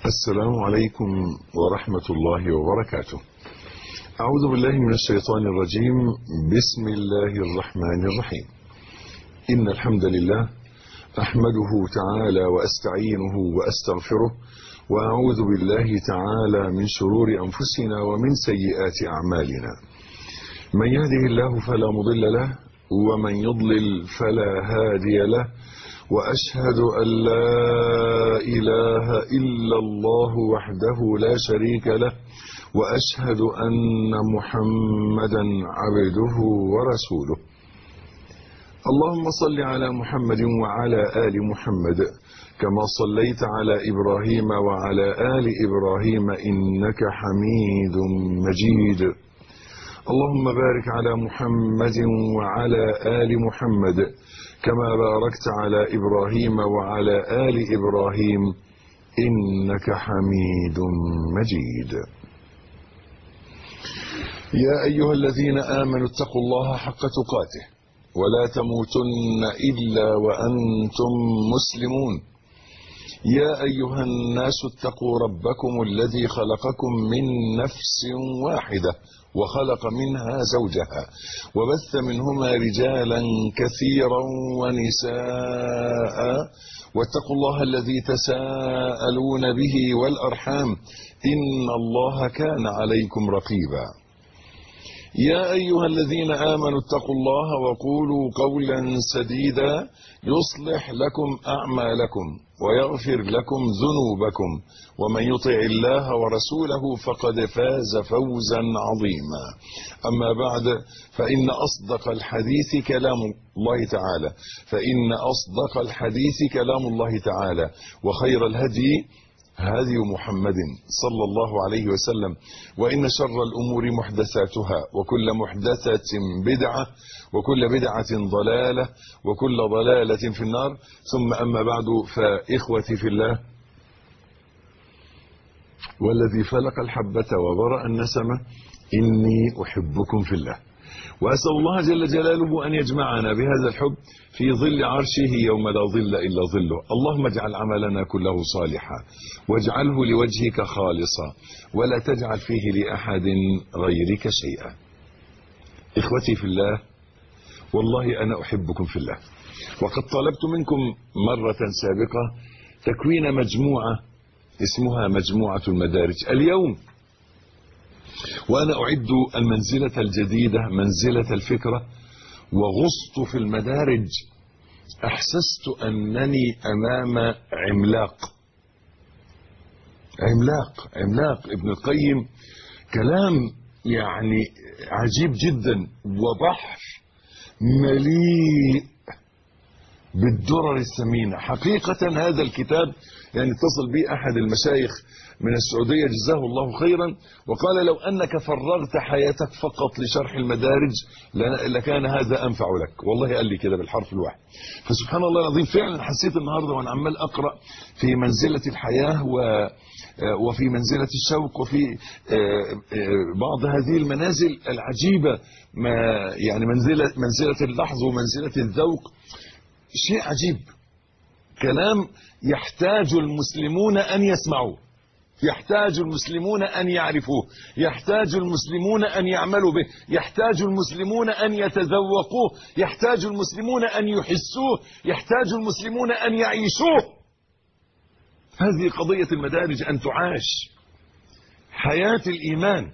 السلام عليكم ورحمة الله وبركاته. أعوذ بالله من الشيطان الرجيم. بسم الله الرحمن الرحيم. إن الحمد لله أحمده تعالى وأستعينه وأستغفره، وأعوذ بالله تعالى من شرور أنفسنا ومن سيئات أعمالنا. من يهده الله فلا مضل له، ومن يضلل فلا هادي له، وأشهد أن لا إله إلا الله وحده لا شريك له، وأشهد أن محمدا عبده ورسوله. اللهم صل على محمد وعلى آل محمد كما صليت على إبراهيم وعلى آل إبراهيم إنك حميد مجيد. اللهم بارك على محمد وعلى آل محمد كما باركت على إبراهيم وعلى آل إبراهيم إنك حميد مجيد. يا أيها الذين آمنوا اتقوا الله حق تقاته ولا تموتن إلا وأنتم مسلمون. يا أيها الناس اتقوا ربكم الذي خلقكم من نفس واحدة وخلق منها زوجها وبث منهما رجالا كثيرا ونساء، واتقوا الله الذي تساءلون به والأرحام إن الله كان عليكم رقيبا. يا أيها الذين آمنوا اتقوا الله وقولوا قولا سديدا يصلح لكم أعمالكم ويغفر لكم ذنوبكم، ومن يطع الله ورسوله فقد فاز فوزا عظيما. أما بعد، فإن أصدق الحديث كلام الله تعالى وخير الهدي هدي محمد صلى الله عليه وسلم، وإن شر الأمور محدثاتها، وكل محدثة بدعة، وكل بدعة ضلالة، وكل ضلالة في النار. ثم أما بعد، فإخوتي في الله، والذي فلق الحبة وبرأ النسمة إني أحبكم في الله، وأسأل الله جل جلاله أن يجمعنا بهذا الحب في ظل عرشه يوم لا ظل إلا ظله. اللهم اجعل عملنا كله صالحا، واجعله لوجهك خالصا، ولا تجعل فيه لأحد غيرك شيئا. إخوتي في الله، والله أنا أحبكم في الله، وقد طلبت منكم مرة سابقة تكوين مجموعة اسمها مجموعة المدارج. اليوم وأنا أعد المنزلة الجديدة، منزلة الفكرة، وغصت في المدارج، أحسست أنني أمام عملاق ابن القيم. كلام يعني عجيب جدا، وبحر مليء بالدرر الثمينة. حقيقة هذا الكتاب يعني اتصل بي أحد المشايخ من السعودية جزاه الله خيرا، وقال لو أنك فرغت حياتك فقط لشرح المدارج لكان هذا أنفع لك. والله قال لي كده بالحرف الواحد. فسبحان الله العظيم، فعلا حسيت النهاردة وأنا عمال أقرأ في منزلة الحياة وفي منزلة الشوق، وفي بعض هذه المنازل العجيبة، ما يعني منزلة اللحظ ومنزلة الذوق، شيء عجيب. كلام يحتاج المسلمون أن يسمعوه، يحتاج المسلمون أن يعرفوه، يحتاج المسلمون أن يعملوا به، يحتاج المسلمون أن يتذوقوه، يحتاج المسلمون أن يحسوه، يحتاج المسلمون أن يعيشوه. هذه قضية المدارج، أن تعاش حياة الإيمان.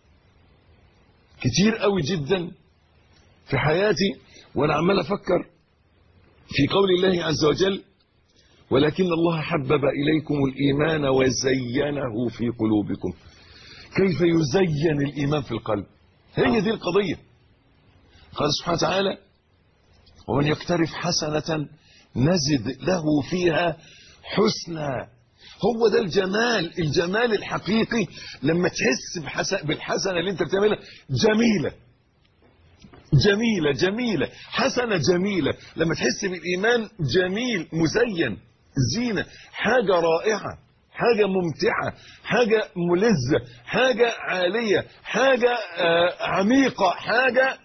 كتير قوي جدا في حياتي وأنا عمال أفكر في قول الله عز وجل: ولكن الله حبب إليكم الإيمان وزينه في قلوبكم. كيف يزين الإيمان في القلب؟ هي دي القضية. قال سبحانه وتعالى: ومن يقترف حسنة نزد له فيها حسنى. هو ده الجمال الحقيقي، لما تحس بالحسنة اللي انت بتعملها جميلة، حسنة جميلة. لما تحس بالإيمان جميل مزين، زينة، حاجة رائعة، حاجة ممتعة، حاجة ملذة، حاجة عالية، حاجة عميقة، حاجة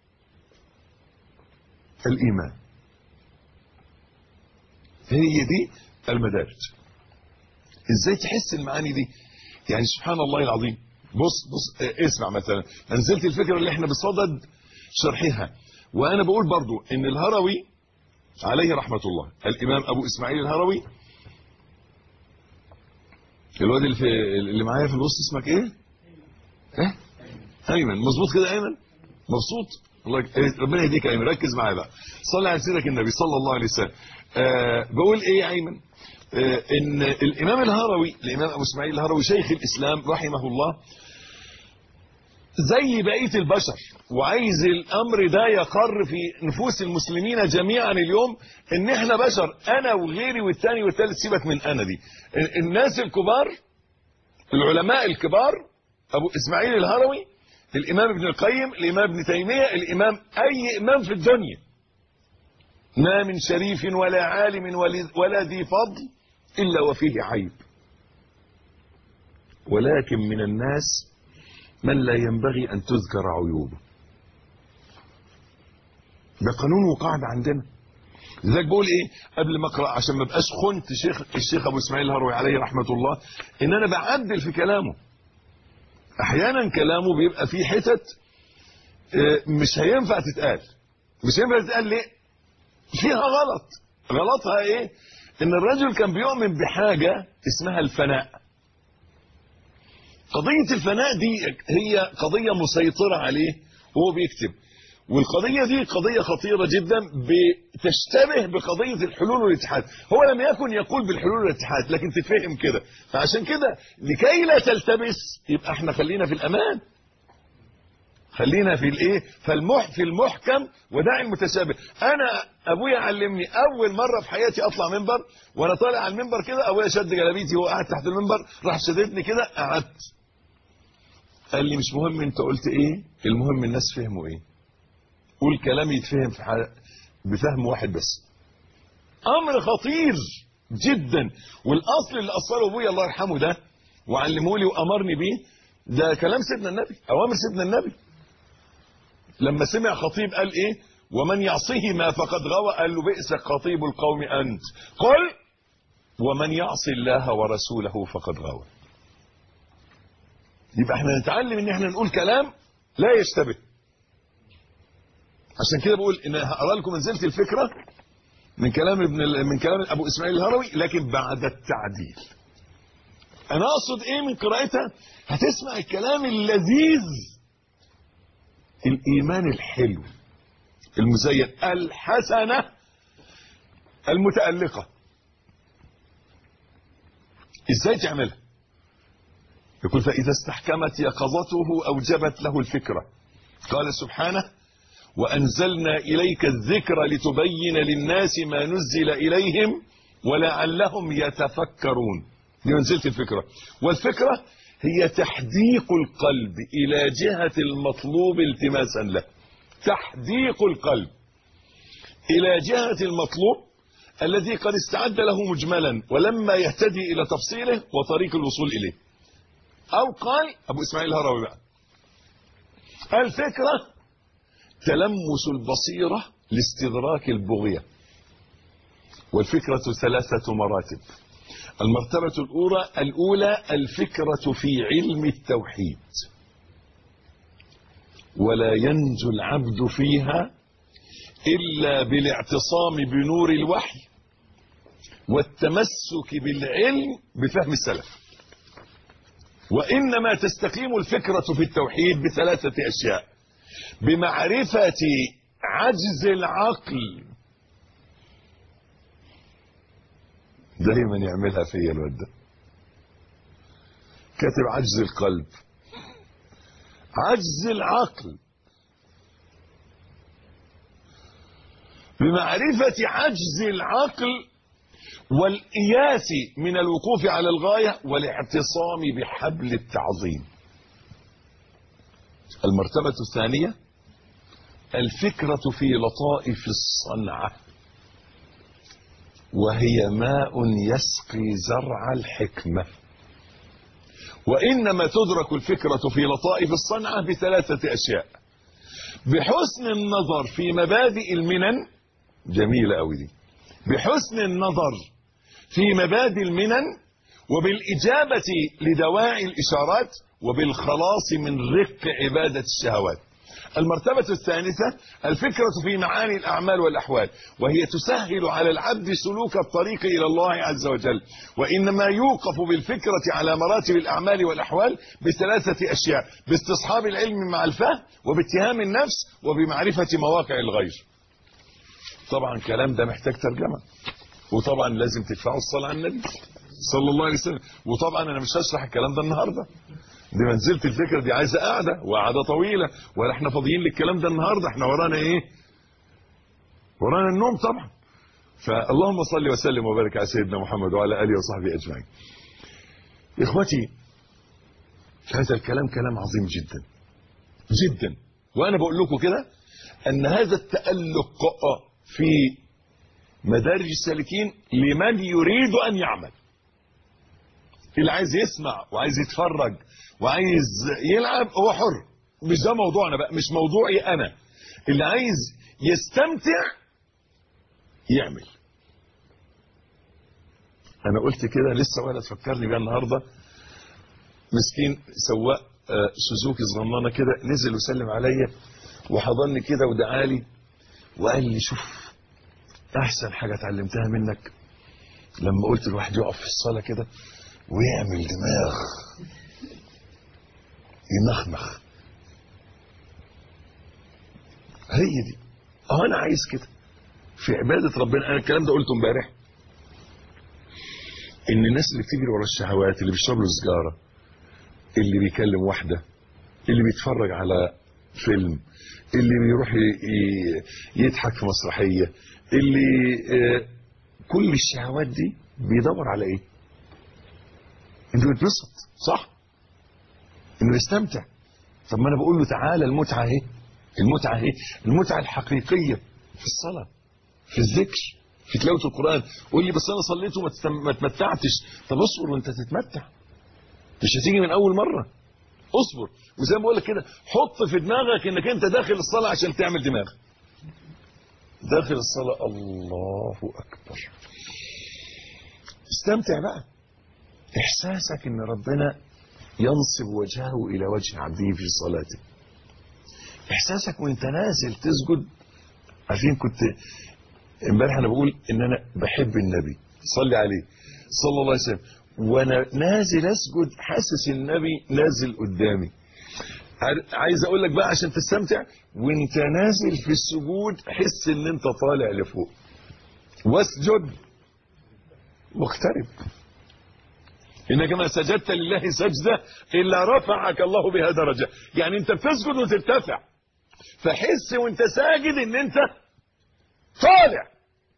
الإيمان. هي دي المدارج. ازاي تحس المعاني دي؟ يعني سبحان الله العظيم. بص اسمع مثلا، نزلت الفكره اللي احنا بصدد شرحها، وانا بقول برضو ان الهروي عليه رحمه الله، الامام ابو اسماعيل الهروي، الواد اللي معايا في الوسط اسمك ايه؟ ايمن. مظبوط كده ايمن؟ مبسوط؟ الله ربنا يهديك يا ايمن. ركز معايا بقى، صلي على سيدك النبي صلى الله عليه وسلم. بقول ايه يا ايمن؟ ان الامام الهروي، الامام ابو اسماعيل الهروي شيخ الاسلام رحمه الله، زي بقيه البشر، وعايز الامر ده يقر في نفوس المسلمين جميعا اليوم، ان احنا بشر، انا وغيري والثاني والثالث، سيبك من انا دي. الناس الكبار، العلماء الكبار، ابو اسماعيل الهروي، الامام ابن القيم، الامام ابن تيميه، الامام اي امام في الدنيا، ما من شريف ولا عالم ولا ذي فضل الا وفيه عيب، ولكن من الناس من لا ينبغي ان تذكر عيوبه. ده قانون وقاعده عندنا. لذلك بقول ايه قبل ما اقرا، عشان ما ابقاش خنت الشيخ ابو اسماعيل الهروي عليه رحمه الله، ان انا بعدل في كلامه. احيانا كلامه بيبقى فيه حتت مش هينفع تتقال. مش هينفع تتقال ليه؟ فيها غلط. غلطها ايه؟ ان الرجل كان بيؤمن بحاجه اسمها الفناء. قضيه الفناء دي هي قضيه مسيطره عليه وهو بيكتب، والقضيه دي قضيه خطيره جدا، بتشتبه بقضيه الحلول والاتحاد. هو لم يكن يقول بالحلول والاتحاد، لكن تفهم كده. فعشان كده لكي لا تلتبس، يبقى احنا خلينا في الامان، خلينا في الايه، في المحكم، ودع المتشابه. انا ابويا علمني اول مره في حياتي اطلع منبر، وانا طالع على المنبر كده ابويا شد جلابيتي وهو قاعد تحت المنبر، راح شددني كده، قعدت، قال لي مش مهم انت قلت ايه، المهم الناس فهموا ايه. قول كلام يتفهم بفهم واحد بس. امر خطير جدا. والاصل اللي اصله ابويا الله يرحمه ده وعلمه لي وامرني بيه، ده كلام سيدنا النبي، اوامر سيدنا النبي. لما سمع خطيب قال ايه؟ ومن يعصيهما فقد غوى، قال له بئس خطيب القوم انت، قل ومن يعصي الله ورسوله فقد غوى. يبقى احنا نتعلم ان احنا نقول كلام لا يشتبه. عشان كده بقول ان هقرا لكم منزلة الفكره من كلام ابو اسماعيل الهروي، لكن بعد التعديل. انا اقصد ايه من قراءتها؟ هتسمع الكلام اللذيذ، الايمان الحلو المزين، الحسنه المتألقه. ازاي تعملها؟ يقول فاذا استحكمت يقظته اوجبت له الفكره. قال سبحانه وأنزلنا إليك الذكر لتبين للناس ما نزل إليهم ولعلهم يتفكرون. دي منزلة الفكرة. والفكرة هي تحديق القلب إلى جهة المطلوب التماسا له. تحديق القلب إلى جهة المطلوب الذي قد استعد له مجملا، ولما يهتدي إلى تفصيله وطريق الوصول إليه. أو قال أبو إسماعيل الهروي بقى، الفكرة تلمس البصيرة لاستدراك البغية. والفكرة 3 مراتب. المرتبة الأولى الفكرة في علم التوحيد، ولا ينجو العبد فيها إلا بالاعتصام بنور الوحي والتمسك بالعلم بفهم السلف. وإنما تستقيم الفكرة في التوحيد ب3 أشياء: بمعرفة عجز العقل، دايما يعملها فيا الواد ده، كاتب عجز القلب، عجز العقل، بمعرفة عجز العقل والإياس من الوقوف على الغاية والاعتصام بحبل التعظيم. المرتبة الثانية الفكرة في لطائف الصنعة، وهي ماء يسقي زرع الحكمة. وإنما تدرك الفكرة في لطائف الصنعة ب3 أشياء: بحسن النظر في مبادئ المنن، جميلة أوي دي، بحسن النظر في مبادئ المنن وبالإجابة لدواعي الإشارات، وبالخلاص من رق عبادة الشهوات. المرتبة الثالثة الفكرة في معاني الأعمال والأحوال، وهي تسهل على العبد سلوك الطريق إلى الله عز وجل. وإنما يوقف بالفكرة على مراتب الأعمال والأحوال بثلاثة أشياء: باستصحاب العلم مع الفهم، وباتهام النفس، وبمعرفة مواقع الغير. طبعا الكلام ده محتاج ترجمة، وطبعا لازم تدفعوا الصلاة على النبي صلى الله عليه وسلم. وطبعا أنا مش هشرح الكلام ده النهاردة، دي منزلة الفكرة دي عايزة قاعدة وقعدة طويلة، ولا احنا فاضيين للكلام ده النهاردة. احنا ورانا ايه؟ ورانا النوم طبعا. فاللهم صل وسلم وبارك على سيدنا محمد وعلى آله وصحبه أجمعين. إخوتي، هذا الكلام كلام عظيم جدا جدا، وأنا بقول لكم كده أن هذا التألق في مدارج السالكين لمن يريد أن يعمل. اللي عايز يسمع وعايز يتفرج وعايز يلعب هو حر، مش ده موضوعنا بقى، مش موضوعي أنا. اللي عايز يستمتع يعمل. أنا قلت كده لسه ولا تفكرني بيها النهاردة، مسكين سواق سوزوكي صغننه كده نزل وسلم عليا وحضني كده ودعالي وقال لي: شوف احسن حاجه اتعلمتها منك لما قلت الواحد يقف في الصلاه كده ويعمل دماغ يمخمخ. هي دي انا عايز كده في عباده ربنا. انا الكلام ده قلته امبارح، ان الناس اللي بتجري ورا الشهوات، اللي بيشربوا سجاره، اللي بيكلم واحده، اللي بيتفرج على فيلم، اللي بيروح يضحك في مسرحيه، اللي كل الشهوات دي بيدور على ايه؟ انه يتبسط، صح؟ انه يستمتع. طب ما انا بقول له تعالى، المتعه اهي، المتعه اهي، المتعه الحقيقيه في الصلاه، في الذكر، في تلاوه القران. قول لي بس انا صليت وما اتمتعتش. طب اصبر وانت تتمتع، مش هتيجي من اول مره. اصبر، وزي ما بقول لك كده حط في دماغك انك انت داخل الصلاه عشان تعمل دماغ. داخل الصلاه الله اكبر، استمتع بقى. احساسك ان ربنا ينصب وجهه الى وجه عبده في صلاته، احساسك وانت نازل تسجد. عارفين كنت امبارح انا بقول ان انا بحب النبي صلي عليه صلى الله عليه وسلم، وانا نازل اسجد حاسس النبي نازل قدامي. عايز اقول لك بقى عشان تستمتع، وانت نازل في السجود حس ان انت طالع لفوق. واسجد واقترب، انك ما سجدت لله سجده الا رفعك الله بها درجه. يعني انت بتسجد وترتفع، فحس وانت ساجد ان انت طالع،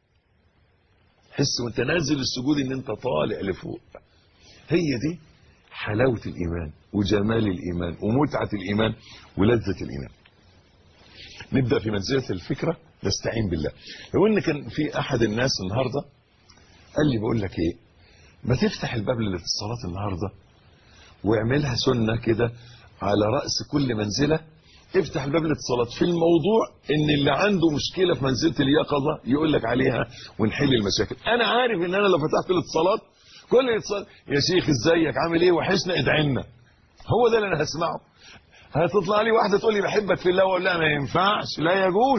حس وانت نازل السجود ان انت طالع لفوق. هي دي حلاوة الإيمان وجمال الإيمان ومتعة الإيمان ولذة الإيمان. نبدأ في منزلة الفكرة، نستعين بالله. لو ان كان في أحد الناس النهاردة قال لي بقول لك ايه، ما تفتح الباب للاتصالات النهاردة واعملها سنة كده على رأس كل منزلة. افتح الباب للاتصالات في الموضوع ان اللي عنده مشكلة في منزلة اليقظة يقول لك عليها ونحل المشاكل. انا عارف ان انا لو فتحت الاتصالات كل اتصال يا شيخ ازيك عامل ايه وحشنا ادعي لنا، هو ده اللي انا هسمعه. هتطلع لي واحده تقول لي بحبك في الله واقول لها ما ينفعش، لا يجوز.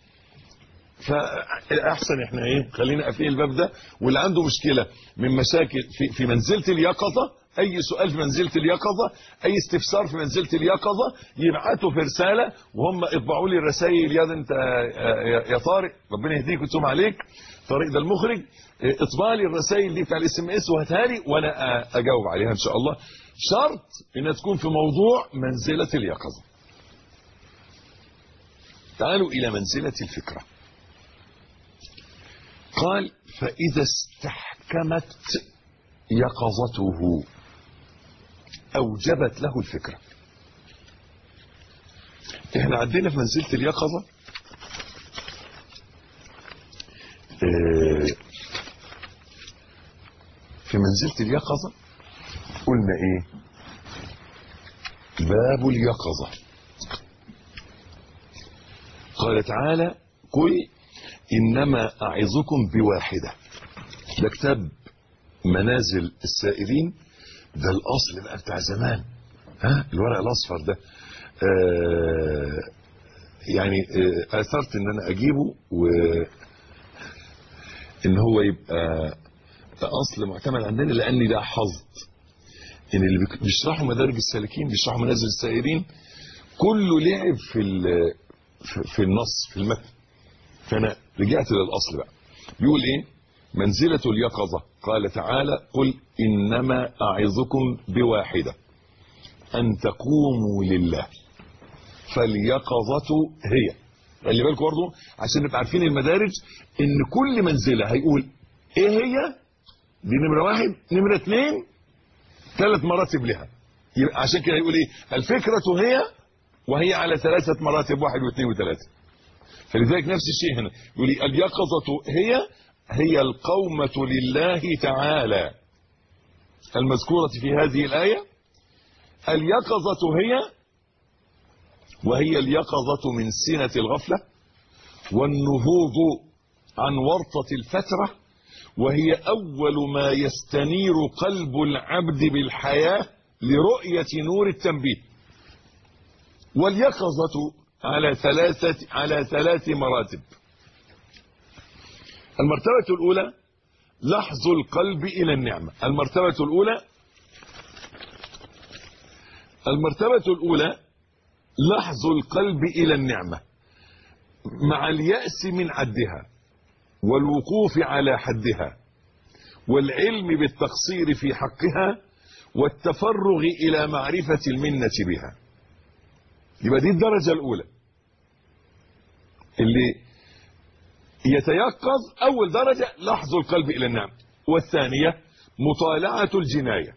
فاحسن احنا ايه، خلينا قافلين الباب ده. واللي عنده مشكله من مشاكل في منزله اليقظه، اي سؤال في منزله اليقظه، اي استفسار في منزله اليقظه، يبعتوا في رساله، وهم اطبعوا لي الرسائل. يا انت يا طارق ربنا يهديك ويتوب عليك، طارق ده المخرج، اطبع لي الرسائل دي بتاع الاس ام اس وهاتها لي وانا اجاوب عليها ان شاء الله. شرط انها تكون في موضوع منزله اليقظه. تعالوا الى منزله الفكره. قال: فاذا استحكمت يقظته اوجبت له الفكره. احنا عندنا في منزله اليقظه في منزله اليقظه قلنا ايه؟ باب اليقظه. قال تعالى: قل انما اعظكم بواحده. ده كتاب منازل السائرين. ده الاصل بقى بتاع زمان، ها الورق الاصفر ده. يعني اثرت ان انا اجيبه وان هو يبقى اصل معتمد عندنا، لاني لاحظت ان اللي بيشرحوا مدارج السالكين بيشرحوا منازل السائرين كله لعب في النص في المتن. فانا رجعت للاصل بقى. بيقول ايه؟ منزلة اليقظة، قال تعالى: قل انما اعظكم بواحدة ان تقوموا لله فاليقظة هي. خلي بالكم برضه عشان نبقى عارفين المدارج، ان كل منزلة هيقول ايه هي دي، نمرة واحد، نمرة اتنين، 3 مراتب لها. عشان كده يقول ايه؟ الفكرة هي، وهي على 3 مراتب، 1 و2 و3. فلذلك نفس الشيء هنا يقول لي اليقظة هي القومة لله تعالى المذكورة في هذه الآية. اليقظة وهي اليقظة من سنة الغفلة والنهوض عن ورطة الفترة، وهي أول ما يستنير قلب العبد بالحياة لرؤية نور التنبيه. واليقظة على 3 مراتب. المرتبة الأولى لحظ القلب إلى النعمة. المرتبة الأولى لحظ القلب إلى النعمة مع اليأس من عدها والوقوف على حدها والعلم بالتقصير في حقها والتفرغ إلى معرفة المنة بها. يبقى دي الدرجة الأولى اللي يتيقظ. أول درجة لحظ القلب إلى النعمة، والثانية مطالعة الجناية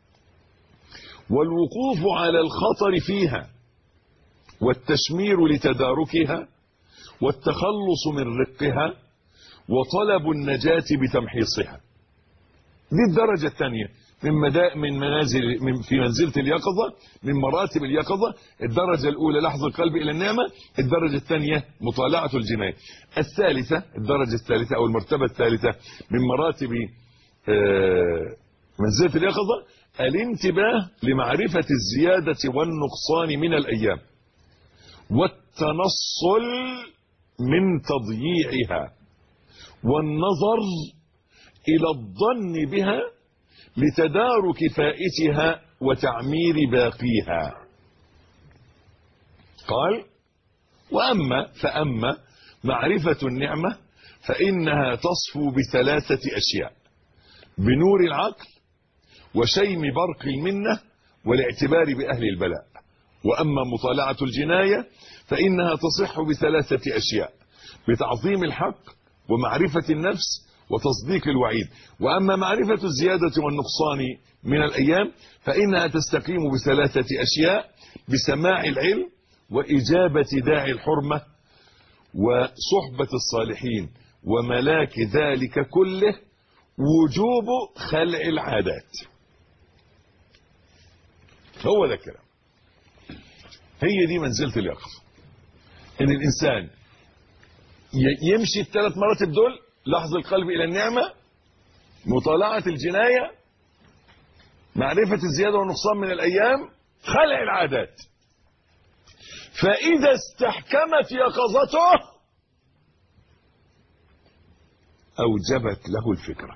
والوقوف على الخطر فيها والتشمير لتداركها والتخلص من رقها وطلب النجاة بتمحيصها. دي الدرجة الثانية من منازل في منزلة اليقظة، من مراتب اليقظة. الدرجة الأولى لحظ القلب إلى النعمة، الدرجة الثانية مطالعة الجناية. الدرجة الثالثة أو المرتبة الثالثة من مراتب منزلة اليقظة الانتباه لمعرفة الزيادة والنقصان من الأيام والتنصل من تضييعها والنظر إلى الظن بها لتدارك فائتها وتعمير باقيها. قال: فأما معرفة النعمة فإنها تصفو ب3 أشياء: بنور العقل وشيم برق المنة والاعتبار بأهل البلاء. وأما مطالعة الجناية فإنها تصح ب3 أشياء: بتعظيم الحق ومعرفة النفس وتصديق الوعيد. وأما معرفة الزيادة والنقصان من الأيام فإنها تستقيم ب3 أشياء: بسماع العلم وإجابة داعي الحرمة وصحبة الصالحين. وملاك ذلك كله وجوب خلع العادات. هو ده الكلام. هي دي منزلة اليقظة، ان الانسان يمشي ال3 مراتب دول: لحظ القلب الى النعمة، مطالعة الجناية، معرفة الزيادة والنقصان من الايام، خلع العادات. فاذا استحكمت يقظته اوجبت له الفكرة.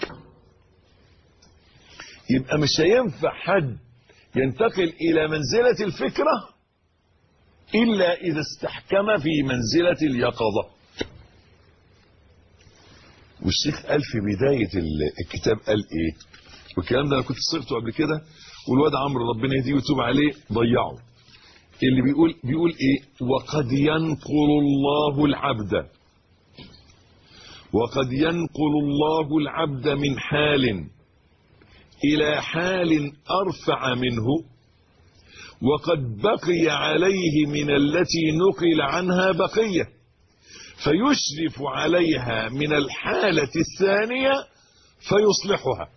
يبقى مش هينفع حد ينتقل الى منزلة الفكرة الا اذا استحكم في منزلة اليقظة. والشيخ قال في بداية الكتاب قال ايه؟ والكلام ده انا كنت صيغته قبل كده، والواد عمرو ربنا يهديه ويتوب عليه ضيعه. اللي بيقول ايه؟ وقد ينقل الله العبد من حال الى حال ارفع منه، وقد بقي عليه من التي نقل عنها بقية، فيشرف عليها من الحالة الثانية فيصلحها.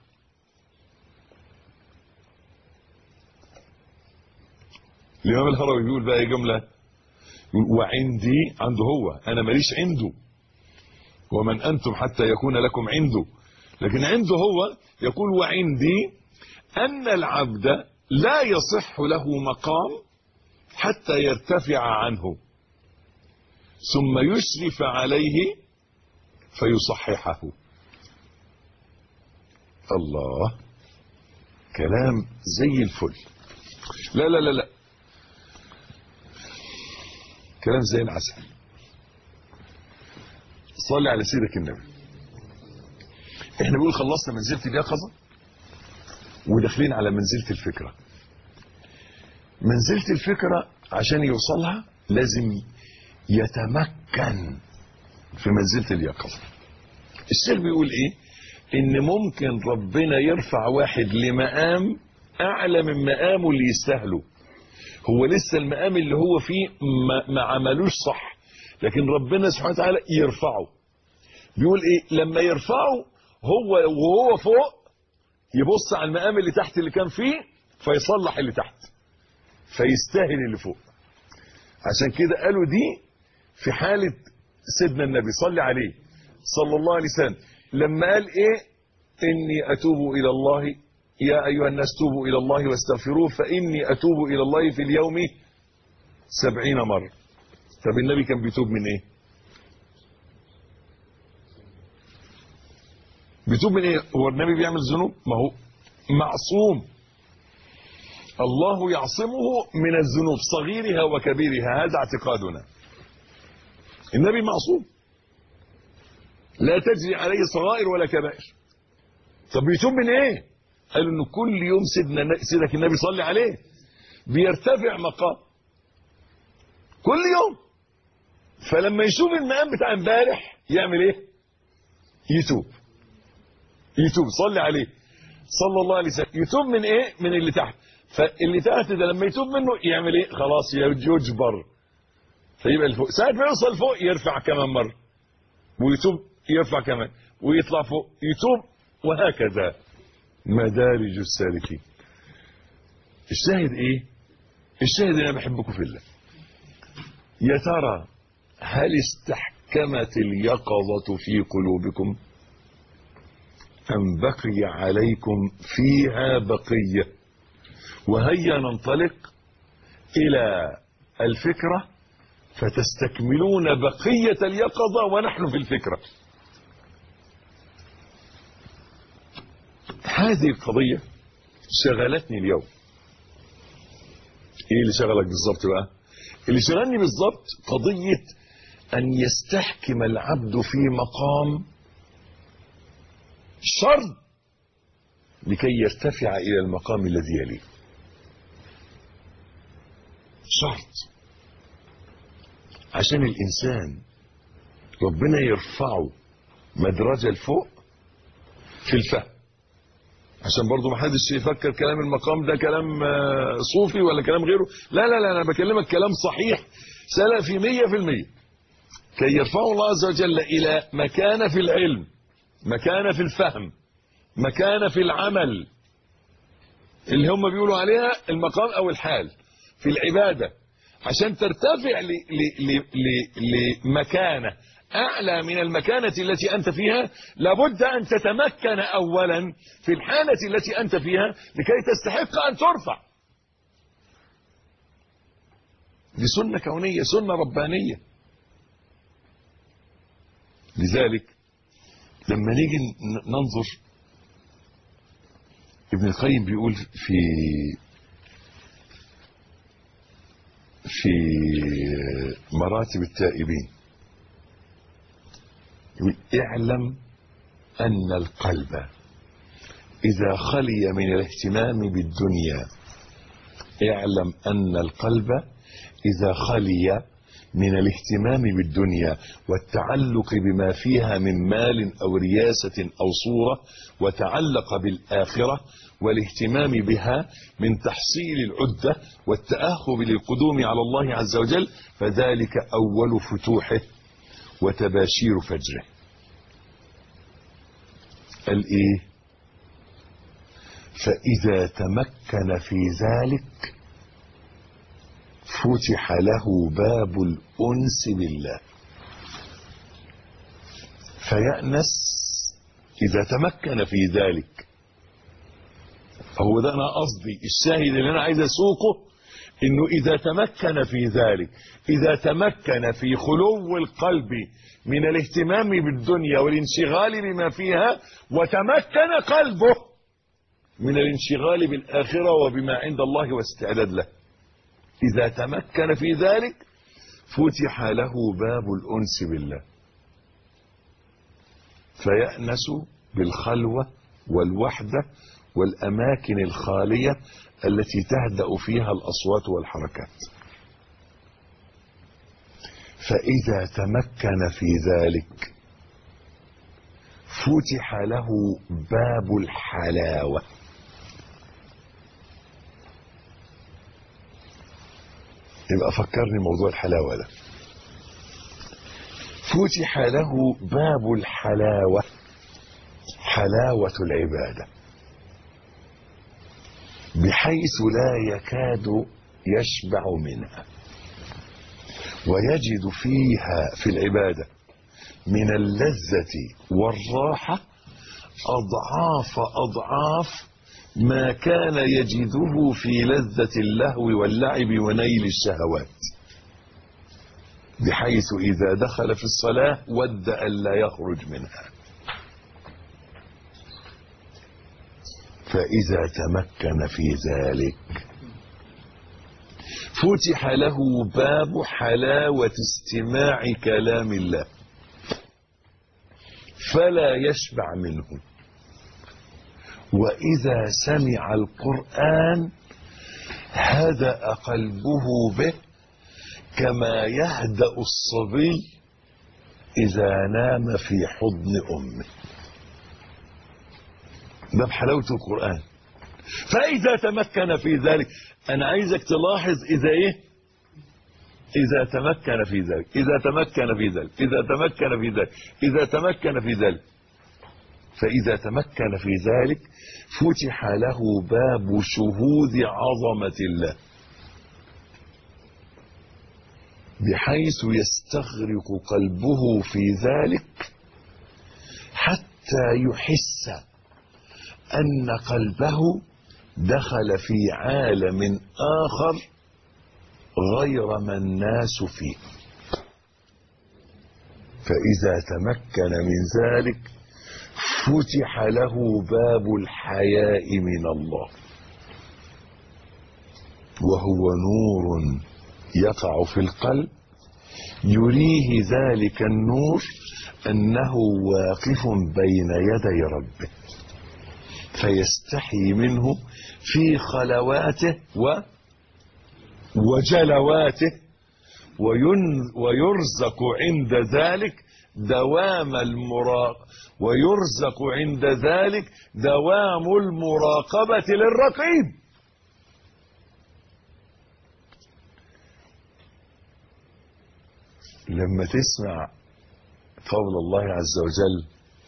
الإمام الهروي بيقول بقى جملة، يقول: وعندي، عنده هو، أنا ماليش عنده، ومن أنتم حتى يكون لكم عنده، لكن عنده هو يقول وعندي أن العبد لا يصح له مقام حتى يرتفع عنه ثم يشرف عليه فيصححه. الله، كلام زي الفل. لا لا لا لا، كلام زي العسل. صلي على سيدك النبي. احنا بنقول خلصنا منزلة اليقظة وداخلين على منزلة الفكرة. منزلة الفكرة عشان يوصلها لازم يتمكن في منزلة اليقظة. الشيخ بيقول ايه؟ ان ممكن ربنا يرفع واحد لمقام اعلى من مقامه اللي يستاهله. هو لسه المقام اللي هو فيه ما عملوش صح، لكن ربنا سبحانه وتعالى يرفعه. بيقول ايه؟ لما يرفعه هو وهو فوق يبص على المقام اللي تحت اللي كان فيه فيصلح اللي تحت فيستاهل اللي فوق. عشان كده قالوا دي في حالة سيدنا النبي صلى عليه صلى الله عليه وسلم لما قال ايه؟ اني اتوب الى الله، يا ايها الناس توبوا الى الله واستغفروه فاني اتوب الى الله في اليوم 70 مرة. طب النبي كان بيتوب من ايه؟ بيتوب من ايه؟ هو النبي بيعمل ذنوب؟ ما هو معصوم، الله يعصمه من الذنوب صغيرها وكبيرها، هذا اعتقادنا. النبي معصوم لا تجري عليه صغائر ولا كبائر. طب بيتوب من ايه؟ قالوا انه كل يوم سيدك النبي صلى عليه بيرتفع مقام كل يوم، فلما يشوف المقام بتاع امبارح يعمل ايه؟ يتوب صلي عليه صلى الله عليه وسلم. يتوب من ايه؟ من اللي تحت. فاللي تحت ده لما يتوب منه يعمل ايه؟ خلاص يجبر فيبقى الفوق. ساعة ما يوصل فوق يرفع كمان مرة ويتوب، يرفع كمان ويطلع فوق يتوب، وهكذا مدارج السالكين. الشاهد ايه؟ الشاهد انا بحبكم في الله. يا ترى هل استحكمت اليقظة في قلوبكم أم بقي عليكم فيها بقية؟ وهيا ننطلق إلى الفكرة فتستكملون بقية اليقظة ونحن في الفكرة. هذه القضية شغلتني اليوم. ايه اللي شغلك بالظبط بقى؟ اللي شغلني بالظبط قضية أن يستحكم العبد في مقام شرط لكي يرتفع إلى المقام الذي يليه. شرط عشان الإنسان ربنا يرفعه مدرجة لفوق في الفهم. عشان برضو ما حدش يفكر كلام المقام ده كلام صوفي ولا كلام غيره. لا لا لا، أنا بكلمك كلام صحيح سلفي 100%. كي يرفعه الله عز وجل إلى مكانة في العلم، مكانة في الفهم، مكانة في العمل اللي هم بيقولوا عليها المقام أو الحال في العبادة. عشان ترتفع لمكانة أعلى من المكانة التي أنت فيها لابد أن تتمكن أولا في الحالة التي أنت فيها لكي تستحق أن ترفع. دي سنة كونية، سنة ربانية. لذلك لما نيجي ننظر ابن القيم بيقول في مراتب التائبين، يقول اعلم أن القلب إذا خلي من الاهتمام بالدنيا، اعلم أن القلب إذا خلي من الاهتمام بالدنيا والتعلق بما فيها من مال أو رياسة أو صورة، وتعلق بالآخرة والاهتمام بها من تحصيل العدة والتأهب للقدوم على الله عز وجل، فذلك أول فتوحه وتباشير فجره. قال إيه؟ فإذا تمكن في ذلك فتح له باب الأنس بالله فيأنس إذا تمكن في ذلك. هو ده أنا قصدي، الشاهد اللي أنا عايز أسوقه إنه إذا تمكن في ذلك، إذا تمكن في خلو القلب من الاهتمام بالدنيا والانشغال بما فيها، وتمكن قلبه من الانشغال بالآخرة وبما عند الله واستعداد له، إذا تمكن في ذلك فتح له باب الأنس بالله، فيأنس بالخلوة والوحدة والأماكن الخالية التي تهدأ فيها الأصوات والحركات. فإذا تمكن في ذلك فتح له باب الحلاوة. يبقى فكرني موضوع الحلاوة ده. فتح له باب الحلاوة، حلاوة العبادة، بحيث لا يكاد يشبع منها، ويجد فيها في العبادة من اللذة والراحة أضعاف أضعاف ما كان يجده في لذة اللهو واللعب ونيل الشهوات، بحيث إذا دخل في الصلاة ود أن لا يخرج منها. فإذا تمكن في ذلك فتح له باب حلاوة استماع كلام الله، فلا يشبع منه. وإذا سمع القرآن هدأ قلبه به، كما يهدأ الصبي إذا نام في حضن أمه. ده بحلاوة القرآن. فإذا تمكن في ذلك، أنا عايزك تلاحظ إذا إيه؟ إذا تمكن في ذلك، إذا تمكن في ذلك، إذا تمكن في ذلك، إذا تمكن في ذلك. فإذا تمكن في ذلك فتح له باب شهود عظمة الله، بحيث يستغرق قلبه في ذلك حتى يحس أن قلبه دخل في عالم آخر غير ما الناس فيه. فإذا تمكن من ذلك فتح له باب الحياء من الله، وهو نور يقع في القلب يريه ذلك النور أنه واقف بين يدي ربه، فيستحي منه في خلواته وجلواته، ويرزق عند ذلك دوام ويرزق عند ذلك دوام المراقبة للرقيب. لما تسمع قول الله عز وجل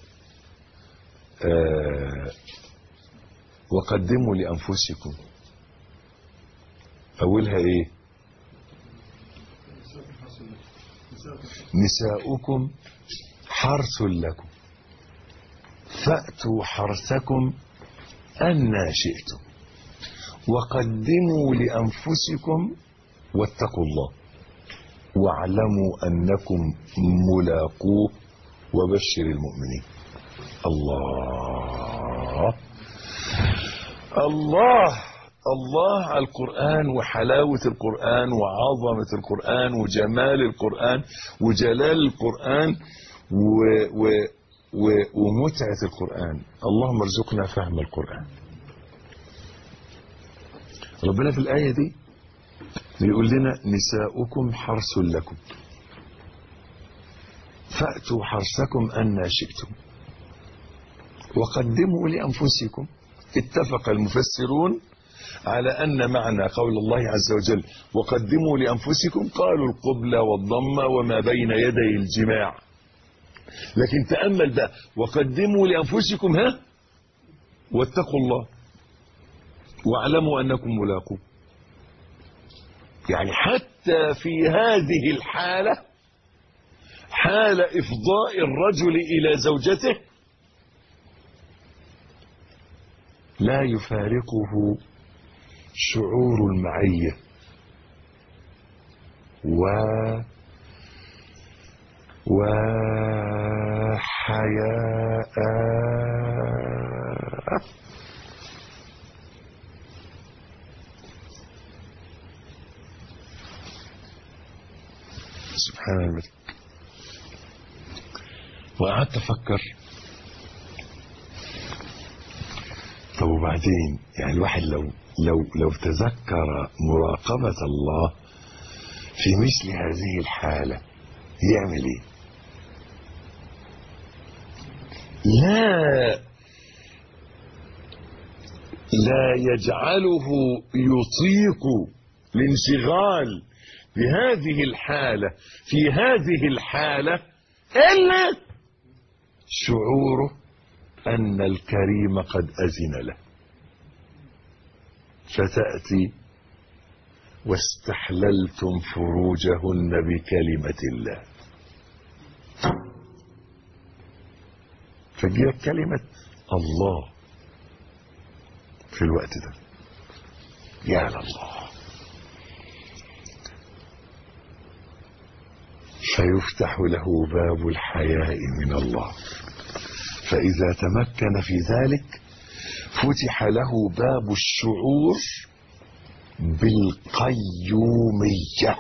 وقدموا لأنفسكم، أولها إيه؟ نساؤكم حرث لكم فأتوا حرثكم أنى شئتم وقدموا لأنفسكم واتقوا الله واعلموا أنكم ملاقوه وبشر المؤمنين. الله الله الله على القرآن وحلاوة القرآن وعظمة القرآن وجمال القرآن وجلال القرآن ومتعة القرآن. اللهم ارزقنا فهم القرآن. ربنا في الآية دي بيقول لنا نساؤكم حرث لكم فأتوا حرثكم أنى شئتم وقدموا لأنفسكم. اتفق المفسرون على أن معنى قول الله عز وجل وقدموا لأنفسكم قالوا القبلة والضمة وما بين يدي الجماع، لكن تأمل بقى وقدموا لأنفسكم واتقوا الله واعلموا أنكم ملاقوه. يعني حتى في هذه الحالة، حال إفضاء الرجل إلى زوجته، لا يفارقه شعور المعية وحياء. سبحان الملك. وقعدت افكر، طب وبعدين يعني الواحد لو تذكر مراقبة الله في مثل هذه الحالة يعمل ايه؟ لا يجعله يطيق الانشغال بهذه الحالة في هذه الحالة إلا شعوره أن الكريم قد أذن له، فتأتي واستحللتم فروجهن بكلمة الله، فجاءت كلمة الله في الوقت ده. يا الله. فيفتح له باب الحياء من الله، فإذا تمكن في ذلك فتح له باب الشعور بالقيومية،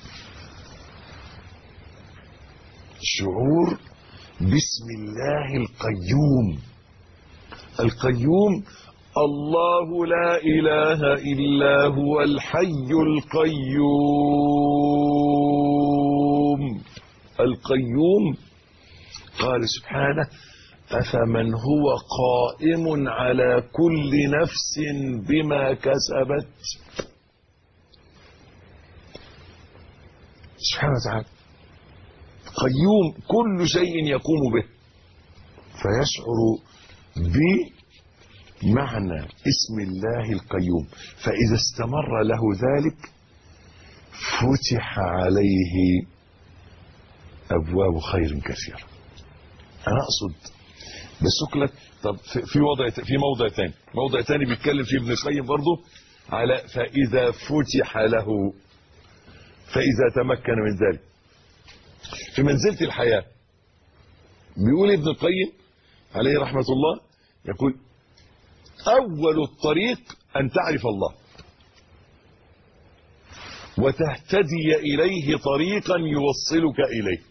شعور باسم الله القيوم. القيوم الله لا إله إلا هو الحي القيوم. القيوم قال سبحانه أفمن هو قائم على كل نفس بما كسبت. سبحانه وتعالى قيوم، كل شيء يقوم به، فيشعر بمعنى اسم الله القيوم. فإذا استمر له ذلك فتح عليه أبواب خير كثيرة. أنا أقصد بسوق لك. طب في موضع تاني بيتكلم فيه ابن القيم برضه على فإذا فتح له، فإذا تمكن من ذلك في منزلة الحياة. بيقول ابن القيم عليه رحمة الله، يقول أول الطريق أن تعرف الله وتهتدي إليه طريقا يوصلك إليه.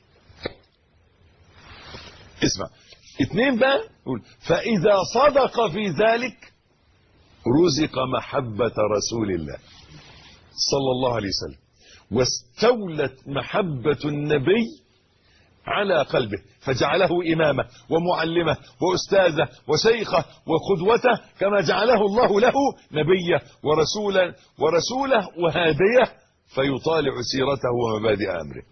اسمع. اثنين بقى يقول فإذا صدق في ذلك رزق محبة رسول الله صلى الله عليه وسلم، واستولت محبة النبي على قلبه، فجعله إمامه ومعلمه وأستاذه وشيخه وقدوته، كما جعله الله له نبيه ورسوله وهاديه، فيطالع سيرته ومبادئ أمره.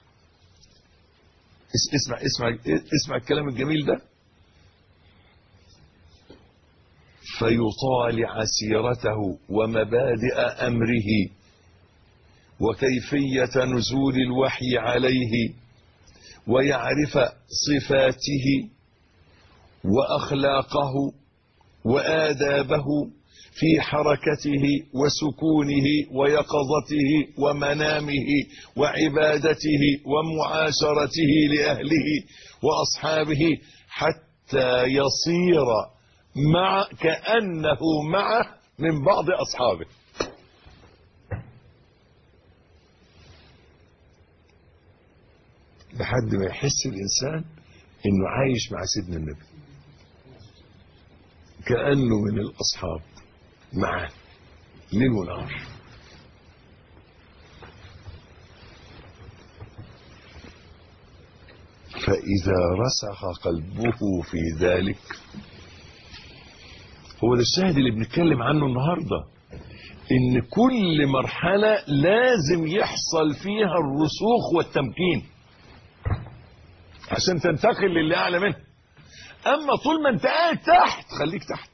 اسمع الكلام الجميل ده. فيطالع سيرته ومبادئ أمره وكيفية نزول الوحي عليه، ويعرف صفاته وأخلاقه وآدابه في حركته وسكونه ويقظته ومنامه وعبادته ومعاشرته لأهله وأصحابه، حتى يصير كأنه معه من بعض أصحابه. لحد ما يحس الإنسان إنه عايش مع سيدنا النبي، كأنه من الأصحاب معه ليل ونهار. فإذا رسخ قلبه في ذلك، هو ده الشاهد اللي بنتكلم عنه النهاردة، إن كل مرحلة لازم يحصل فيها الرسوخ والتمكين عشان تنتقل للي أعلى منه. أما طول ما أنت قاعد تحت خليك تحت.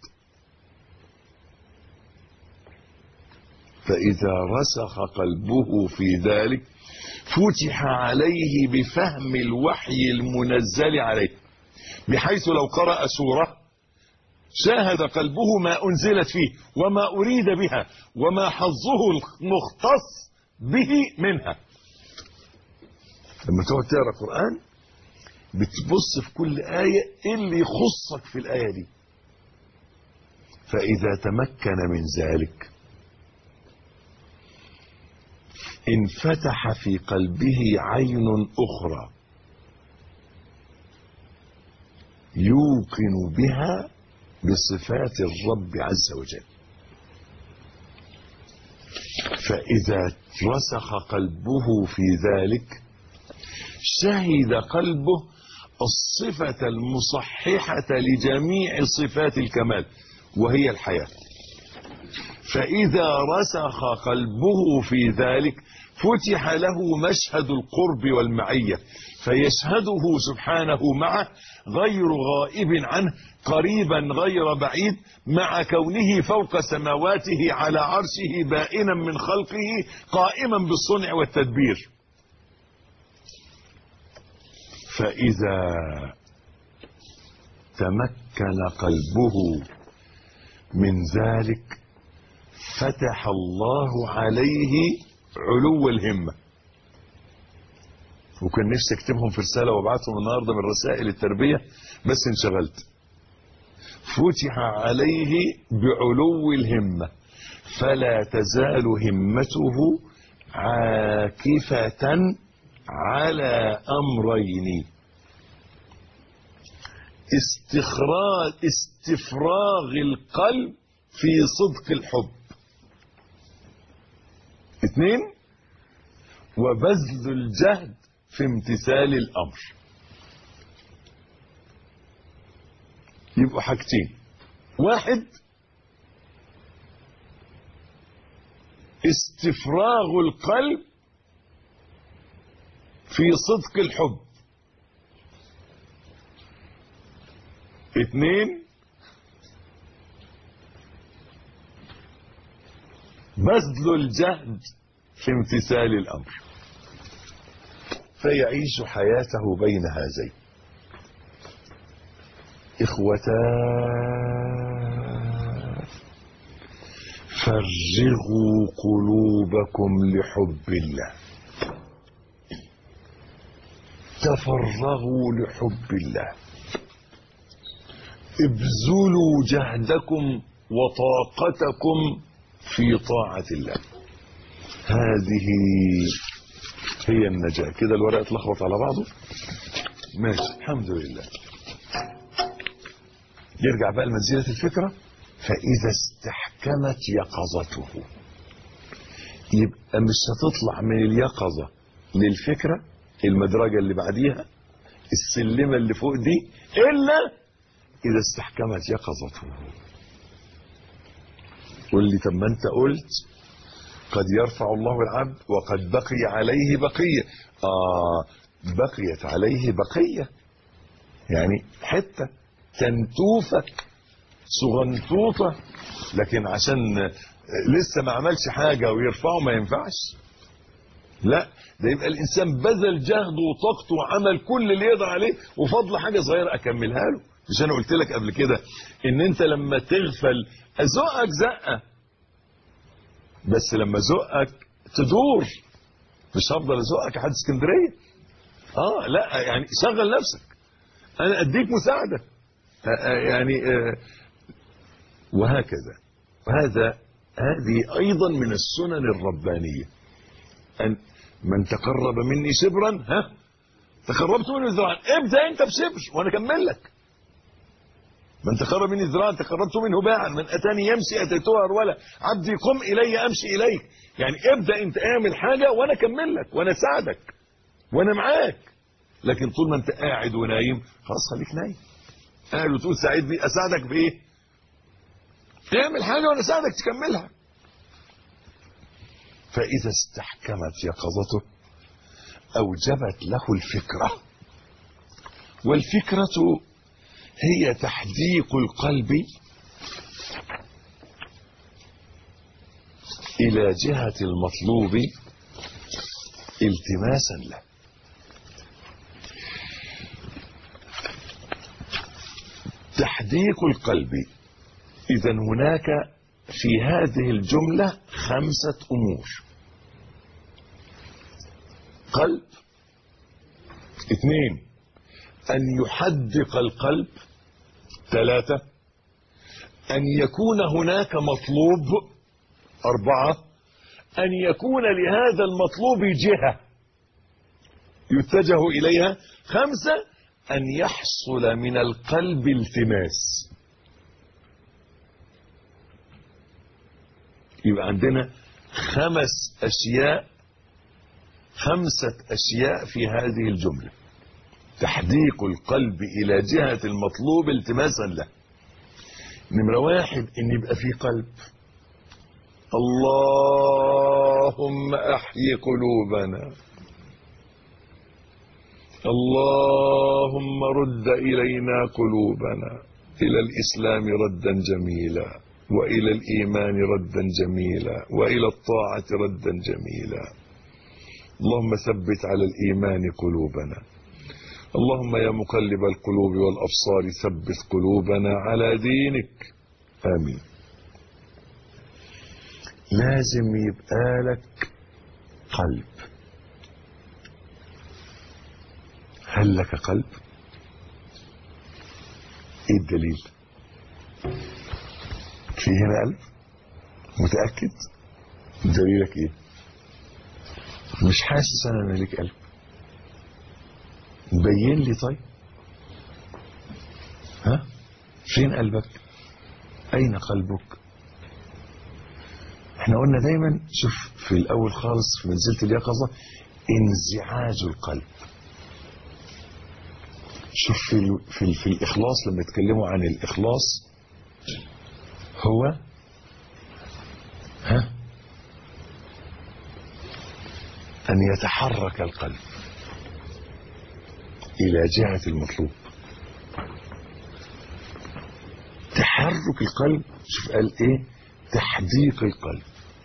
فإذا رسخ قلبه في ذلك فتح عليه بفهم الوحي المنزل عليه، بحيث لو قرأ شاهد قلبه ما أنزلت فيه وما أريد بها وما حظه المختص به منها. لما تقعد تقرأ قرآن بتبص في كل آية إيه اللي يخصك في الآية دي، فإذا تمكن من ذلك انفتح في قلبه عين أخرى يوقن بها بصفات الرب عز وجل. فإذا رسخ قلبه في ذلك شهد قلبه الصفة المصححة لجميع صفات الكمال وهي الحياة. فإذا رسخ قلبه في ذلك فتح له مشهد القرب والمعية فيشهده سبحانه معه غير غائب عنه قريبا غير بعيد مع كونه فوق سماواته على عرشه بائنا من خلقه قائما بالصنع والتدبير. فإذا تمكن قلبه من ذلك فتح الله عليه علو الهمة. وكان نفسي اكتبهم في رسالة وابعتهم النهاردة من رسائل التربية بس انشغلت. فتح عليه بعلو الهمة فلا تزال همته عاكفة على أمرين: استفراغ القلب في صدق الحب، 2 وبذل الجهد في امتثال الأمر. يبقوا حاجتين: 1 استفراغ القلب في صدق الحب، 2 بذل الجهد في امتثال الأمر. فيعيش حياته بين هذين. إخوتا فرغوا قلوبكم لحب الله، تفرغوا لحب الله، ابذلوا جهدكم وطاقتكم في طاعة الله. هذه هي النجاة. كده الورق اتلخبط على بعضه، ماشي الحمد لله. يرجع بقى لمنزلة الفكرة. فإذا استحكمت يقظته، يبقى مش هتطلع من اليقظة للفكرة المدرجة اللي بعديها السلمة اللي فوق دي إلا إذا استحكمت يقظته. قل لي طب ما أنت قلت قد يرفع الله العبد وقد بقي عليه بقية. بقيت عليه بقية يعني حتة تنتوفة صغنطوطة، لكن عشان لسه ما عملش حاجة ويرفعه ما ينفعش. لا، ده يبقى الإنسان بذل جهده وطاقته وعمل كل اللي يقدر عليه وفضل حاجة صغيرة أكملها له. مش أنا قلت لك قبل كده إن أنت لما تغفل أزقك زقة، بس لما زقك تدور. مش هفضل أزقك لحد اسكندرية. لا يعني شغل نفسك، أنا أديك مساعدة يعني وهكذا. هذه أيضا من السنن الربانية. أن من تقرب مني شبرا تقربت منه ذراعا. ابدأ أنت بشبر وأنا أكمل لك. من تقرب مني ذراعا تقربت منه باعا. من أتاني يمشي أتيته هرولا. عبدي قم إلي أمشي إليك. يعني ابدأ أنت اعمل حاجة وأنا أكمل لك وأنا أساعدك وأنا معاك. لكن طول ما أنت قاعد ونايم خلاص خليك نايم. قاعد وتقول ساعدني، أساعدك بإيه؟ اعمل حاجة وأنا أساعدك تكملها. فإذا استحكمت يقظته أوجبت له الفكرة. والفكرة هي تحديق القلب إلى جهة المطلوب التماسا له. تحديق القلب إذا هناك في هذه الجملة 5 أمور: قلب، 2 أن يحدق القلب، 3 أن يكون هناك مطلوب، 4 أن يكون لهذا المطلوب جهة يتجه إليها، 5 أن يحصل من القلب التماس. يبقى عندنا 5 أشياء في هذه الجملة: تحديق القلب إلى جهة المطلوب التماسا له. نمرة 1 إن يبقى في قلب. اللهم أحيي قلوبنا، اللهم رد إلينا قلوبنا إلى الإسلام ردا جميلا، وإلى الإيمان ردا جميلا، وإلى الطاعة ردا جميلا. اللهم ثبت على الإيمان قلوبنا. اللهم يا مقلب القلوب والأبصار ثبت قلوبنا على دينك. آمين. لازم يبقى لك قلب. هل لك قلب؟ ايه الدليل؟ في هنا قلب؟ متأكد؟ دليلك ايه؟ مش حاسس انا ان لك قلب. بين لي طيب. ها؟ فين قلبك؟ اين قلبك؟ احنا قلنا دايما، شوف في الاول خالص في منزلة اليقظة، انزعاج القلب. شوف في الإخلاص لما يتكلموا عن الإخلاص، هو أن يتحرك القلب إلى جهة المطلوب. تحرك القلب، شوف قال إيه؟ تحديق القلب.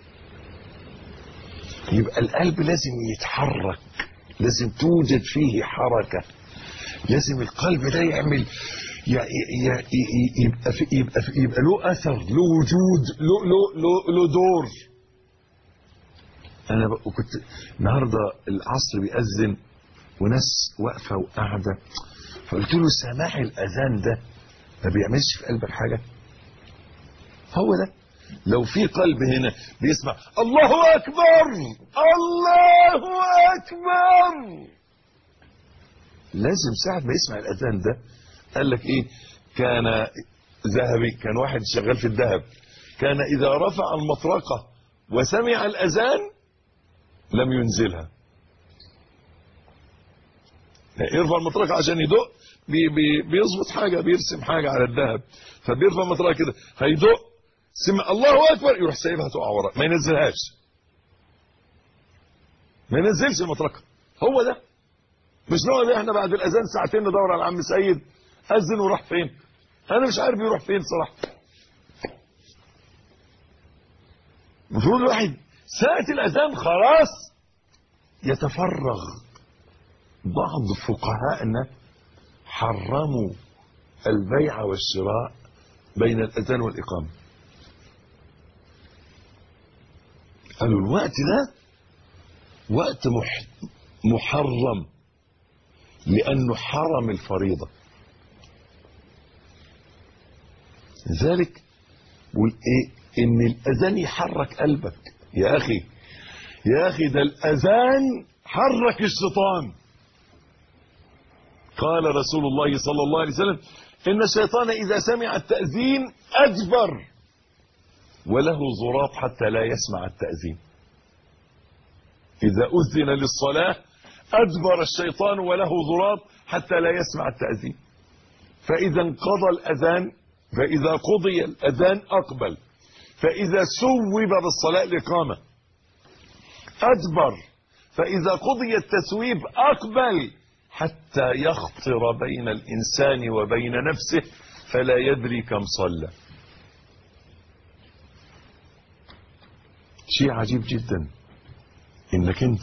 يبقى القلب لازم يتحرك، لازم توجد فيه حركة، لازم القلب ده يعمل يبقى له اثر، له وجود، له دور. انا كنت النهارده العصر بيأذن وناس واقفه وقاعده، فقلت له سماع الاذان ده ما بيعملش في قلبك حاجه؟ هو ده. لو في قلب هنا بيسمع الله اكبر الله اكبر، لازم ساعة ما يسمع الأذان ده، قال لك إيه؟ كان ذهبي، كان واحد شغال في الذهب، كان إذا رفع المطرقة وسمع الأذان لم ينزلها. يرفع المطرقة عشان يدق، بيظبط حاجة، بيرسم حاجة على الذهب، فبيرفع المطرقة كده، هيدق، سمع الله أكبر، يروح سايبها تقع ورا، ما ينزلهاش، ما ينزلش المطرقة. هو ده. مش نقعد احنا بعد الاذان ساعتين ندور على عم سيد اذن وراح فين. انا مش عارف يروح فين صراحه. المفروض الواحد ساعه الاذان خلاص يتفرغ. بعض فقهاءنا حرموا البيع والشراء بين الاذان والاقامه. قالوا الوقت ده وقت محرم، لأنه حرم الفريضة. لذلك بقول إيه؟ إن الأذان يحرك قلبك. يا أخي ده الأذان حرك الشيطان. قال رسول الله صلى الله عليه وسلم: إن الشيطان إذا سمع التأذين أدبر، وله ضراب حتى لا يسمع التأذين. إذا أذن للصلاة أدبر الشيطان وله ضراب حتى لا يسمع التأذين. فإذا قضي الأذان أقبل، فإذا سوب بالصلاة الإقامة أدبر، فإذا قضي التسويب أقبل، حتى يخطر بين الإنسان وبين نفسه فلا يدري كم صلى. شيء عجيب جدا إنك أنت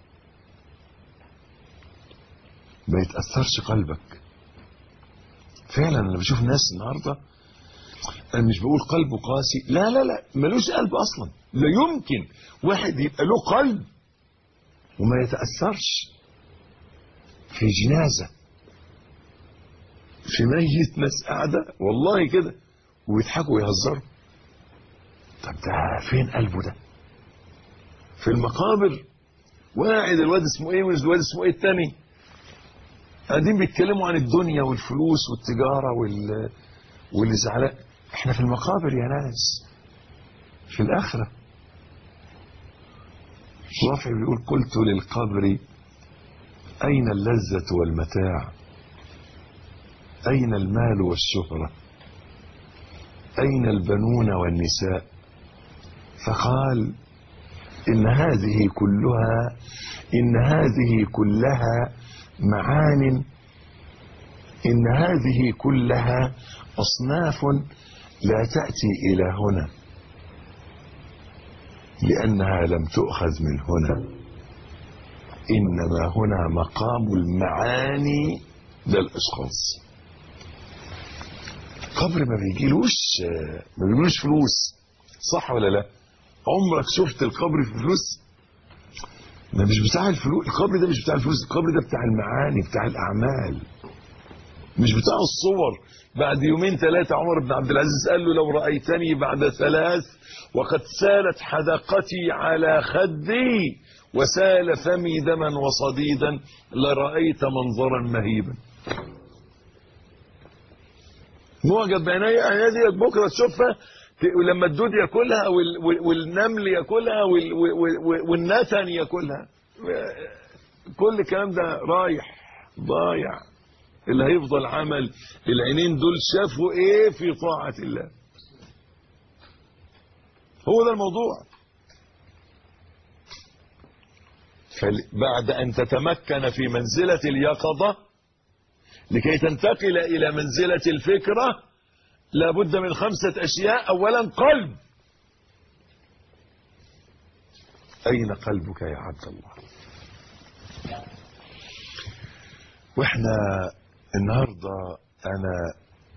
ما يتأثرش قلبك فعلا انا بشوف ناس النهارده، انا مش بقول قلبه قاسي، لا لا لا، ملوش قلب اصلا. لا يمكن واحد يبقى له قلب وما يتأثرش في جنازة، في ميت، ناس قاعدة والله كده ويضحكوا ويهزروا. طب ده فين قلبه ده؟ في المقابر واحد الواد اسمه ايه والواد اسمه ايه التاني قاعدين بيتكلموا عن الدنيا والفلوس والتجارة واللي زعلان. احنا في المقابر يا ناس، في الآخرة. رافع بيقول قلت للقبر أين اللذة والمتاع، أين المال والشهرة، أين البنون والنساء؟ فقال إن هذه كلها معان، إن هذه كلها أصناف لا تأتي إلى هنا لأنها لم تؤخذ من هنا، إنما هنا مقام المعاني للأشخاص. قبر ما بيجيلوش فلوس، صح ولا لا؟ عمرك شفت القبر في فلوس؟ ما مش بتاع الفلوس، القبر ده مش بتاع الفلوس، القبر ده بتاع المعاني، بتاع الأعمال، مش بتاع الصور. بعد يومين ثلاثة عمر بن عبد العزيز قال له لو رأيتني بعد 3 وقد سالت حدقتي على خدي وسال فمي دما وصديدا لرأيت منظرا مهيبا. معجب بعينيا دي بكرة تشوفها، ولما الدود ياكلها والنمل ياكلها والنتن ياكلها، كل الكلام ده رايح ضايع. اللي هيفضل عمل العينين دول شافوا ايه في طاعة الله، هو ده الموضوع. فبعد ان تتمكن في منزلة اليقظة لكي تنتقل الى منزلة الفكرة لابد من 5 أشياء. اولا قلب. اين قلبك يا عبد الله؟ واحنا النهاردة انا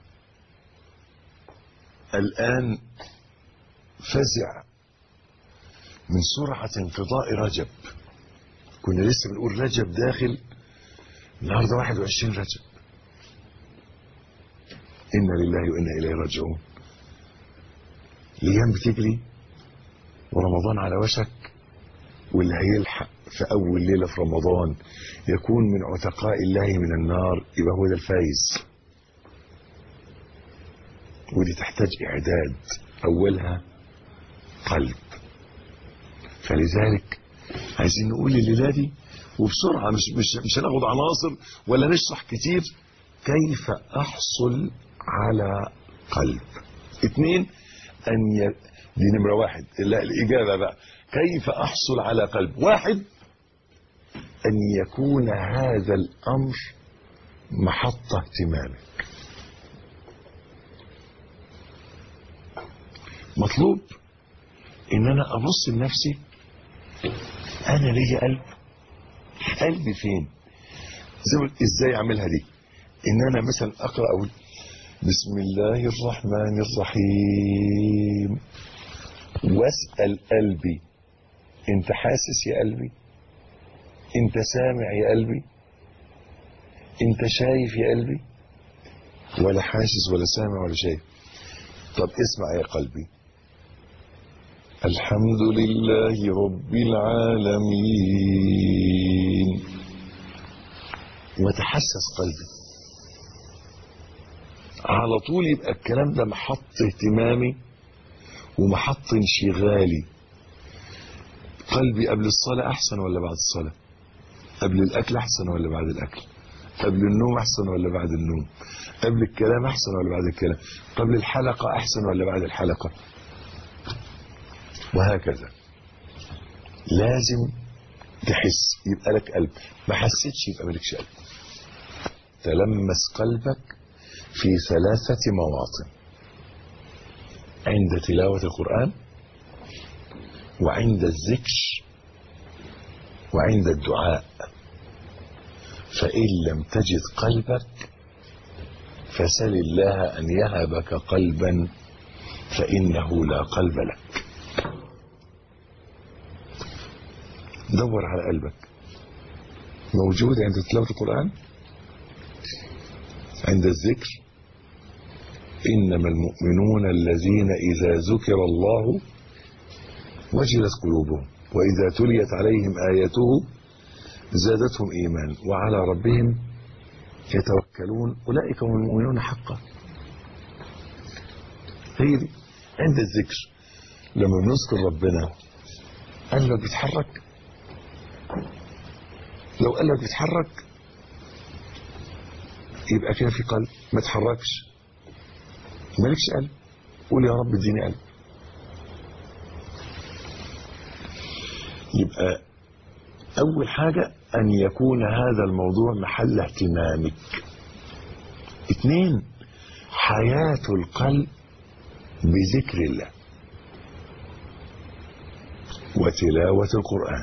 الان فزع من سرعة انقضاء رجب. كنا لسه بنقول رجب داخل، النهاردة 21 رجب. إنا لله وإنا إليه راجعون. الأيام بتجري ورمضان على وشك، واللي هيلحق في أول ليلة في رمضان يكون من عتقاء الله من النار يبقى هو ده الفايز. ودي تحتاج إعداد، أولها قلب. فلذلك عايزين نقول الليلة دي وبسرعة، مش هناخد عناصر ولا نشرح كتير. كيف أحصل على قلب؟ 2 دي نمرة 1. لا، الإجابة بقى كيف أحصل على قلب. 1 أن يكون هذا الأمر محط اهتمامك. مطلوب ان انا ابص لنفسي، انا ليا قلب؟ قلبي فين؟ ازاي اعملها دي؟ ان انا مثلا اقرا اقول بسم الله الرحمن الرحيم واسال قلبي انت حاسس يا قلبي؟ انت سامع يا قلبي؟ انت شايف يا قلبي؟ ولا حاسس ولا سامع ولا شايف. طب اسمع يا قلبي، الحمد لله رب العالمين، وتحسس قلبي على طول. يبقى الكلام ده محط اهتمامي ومحط انشغالي. قلبي قبل الصلاة احسن ولا بعد الصلاة؟ قبل الاكل احسن ولا بعد الاكل؟ قبل النوم احسن ولا بعد النوم؟ قبل الكلام احسن ولا بعد الكلام؟ قبل الحلقة احسن ولا بعد الحلقة؟ وهكذا. لازم تحس، يبقى لك قلب. ما حسيتش يبقى مالكش قلب. تلمس قلبك في 3 مواطن: عند تلاوة القرآن، وعند الذكر، وعند الدعاء. فإن لم تجد قلبك فسل الله أن يهبك قلبا فإنه لا قلب لك. دور على قلبك، موجود عند تلاوة القرآن، عند الذكر. إنما المؤمنون الذين إذا ذكر الله وجلت قلوبهم وإذا تليت عليهم آياته زادتهم إيمان وعلى ربهم يتوكلون أولئك هم المؤمنون حقا. هي دي عند الذكر. لما بنذكر ربنا قلبك بيتحرك. لو قلبك بيتحرك يبقى كده في قلب. ما تحركش مالكش قلب. قول يا رب اديني قلب. يبقى أول حاجة أن يكون هذا الموضوع محل اهتمامك. 2 حياة القلب بذكر الله وتلاوة القرآن.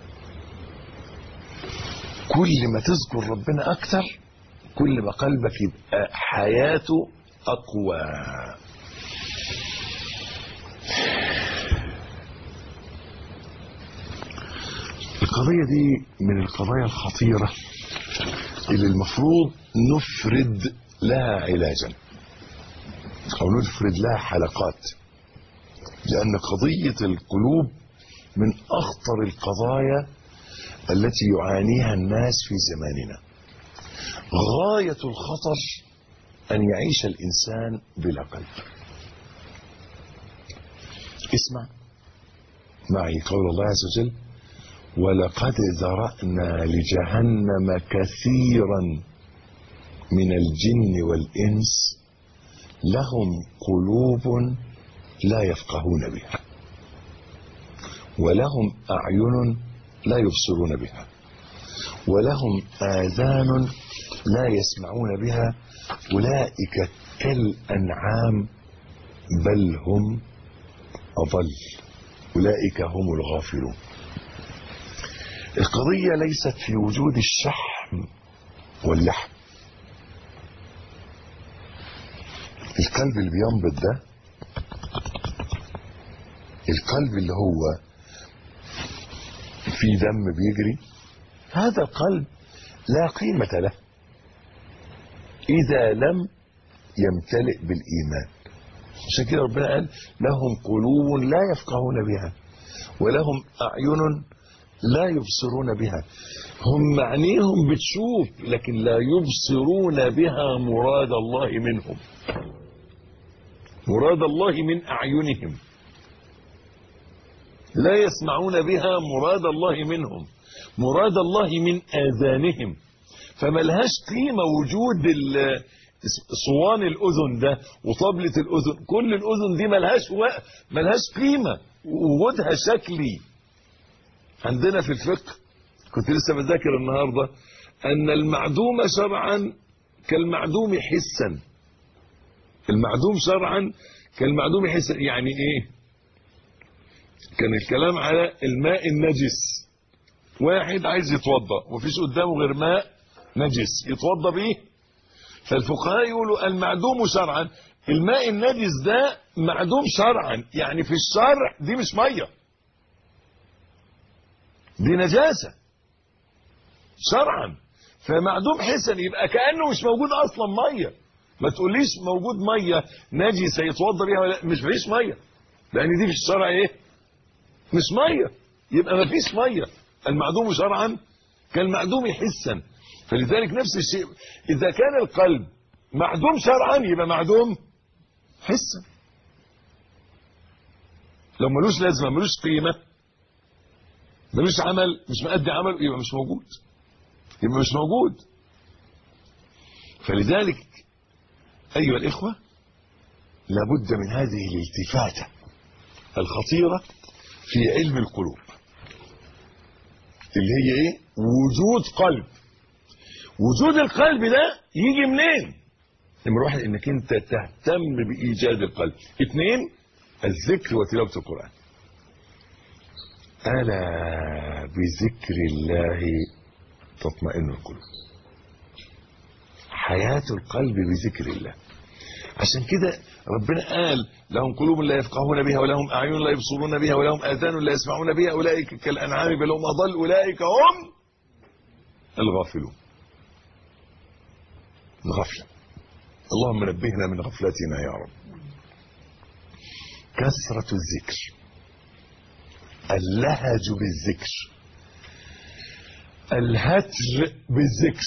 كل ما تذكر ربنا أكثر كل ما قلبك يبقى حياته أقوى. القضية دي من القضايا الخطيرة اللي المفروض نفرد لها علاجا أو نفرد لها حلقات، لأن قضية القلوب من أخطر القضايا التي يعانيها الناس في زماننا. غاية الخطر أن يعيش الإنسان بلا قلب. اسمع معي قول الله عز وجل: ولقد ذرأنا لجهنم كثيرا من الجن والإنس لهم قلوب لا يفقهون بها ولهم أعين لا يبصرون بها ولهم آذان لا يسمعون بها أولئك كالأنعام بل هم أضل أولئك هم الغافلون. القضية ليست في وجود الشحم واللحم. القلب اللي بينبض ده، القلب اللي هو فيه دم بيجري، هذا القلب لا قيمة له إذا لم يمتلئ بالإيمان. عشان كده ربنا قال: لهم قلوب لا يفقهون بها ولهم أعين لا يبصرون بها. هم عينيهم بتشوف لكن لا يبصرون بها مراد الله منهم، مراد الله من أعينهم. لا يسمعون بها مراد الله منهم، مراد الله من آذانهم. فملهاش قيمة وجود صوان الأذن ده وطبلة الأذن، كل الأذن دي ملهاش قيمة، وجودها شكلي. عندنا في الفقه كنت لسه بذاكر النهاردة أن المعدوم شرعا كالمعدوم حسا. المعدوم شرعا كالمعدوم حسا يعني ايه؟ كان الكلام على الماء النجس. واحد عايز يتوضا ومفيش قدامه غير ماء نجس يتوضا بيه، فالفقهاء يقولوا المعدوم شرعا، الماء النجس ده معدوم شرعا، يعني في الشرع دي مش ميه، دي نجاسه شرعا. فمعدوم حسا يبقى كانه مش موجود اصلا ميه. ما تقوليش موجود ميه نجسه يتوضا بيها ولا مش فيش ميه، لان دي في الشرع ايه؟ مش ميه، يبقى ما فيش ميه. المعدوم شرعا كالمعدوم حسا. فلذلك نفس الشيء اذا كان القلب معدوم شرعا يبقى معدوم حسا. لو ملوش لازمه ملوش قيمه ملوش عمل مش مؤدي عمل يبقى مش موجود، يبقى مش موجود. فلذلك ايها الاخوه لابد من هذه الالتفاته الخطيره في علم القلوب اللي هي ايه؟ وجود قلب. وجود القلب ده يجي منين؟ نمرة 1 انك انت تهتم بايجاد القلب. 2 الذكر وتلاوة القرآن. ألا بذكر الله تطمئن القلوب. حياة القلب بذكر الله. عشان كده ربنا قال لهم قلوب لا يفقهون بها ولهم أعين لا يبصرون بها ولهم آذان لا يسمعون بها أولئك كالأنعام بل هم أضل أولئك هم الغافلون. الغفلة. اللهم نبهنا من غفلتنا يا رب. كثرة الذكر، اللهج بالذكر، الهتر بالذكر.